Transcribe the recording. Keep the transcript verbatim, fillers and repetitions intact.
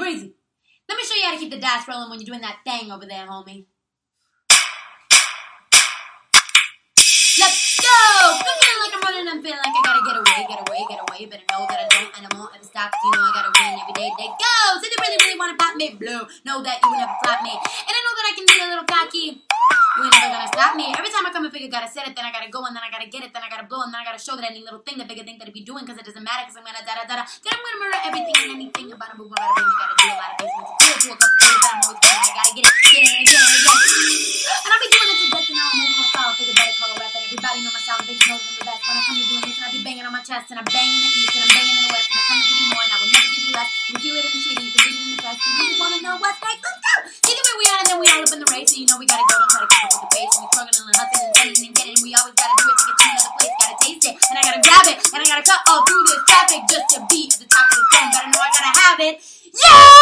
crazy. Let me show you how to keep the dice rolling when you're doing that thing over there, homie. Let's go! I'm feeling like I'm running, I'm feeling like I gotta get away, get away, get away. Better know that I don't, and I won't ever stop, cause you know I gotta win every day they go. So they really, really wanna pop me blue. Know that you will never flop me. And I know that I can be a little cocky. You ain't never gonna stop me. Every time I come and figure, gotta set it, then I gotta go, and then I gotta get it, then I gotta blow, and then I gotta show that any little thing that bigger think that it be doing, cause it doesn't matter, cause I'm gonna da da da da. Then I'm gonna murder everything and anything about a move, about a bring. You gotta do a lot of basements, do it to a couple things that I'm always doing. I gotta get it, get it, get it, get it. And I'll be doing it to death, and now I'm moving on foul. Figure better call a rap, and everybody know my sound, bitches know that I'm the best. When I come to doing this, and I be banging on my chest, and I'm banging in the east, and I'm banging in the west, and I come to give you more, and I will never give you less. You can hear it in the sweetie, you can read it in the press. You really wanna know what's next? Let's go! Either way we are, and then we all up in the race, so you know we gotta go, don't try to keep up with the pace, and we struggling and hustling and selling and getting, and we always gotta do it to get to another place, gotta taste it, and I gotta grab it, and I gotta cut all through this traffic just to be at the top of the throne, better know I gotta have it. Yeah!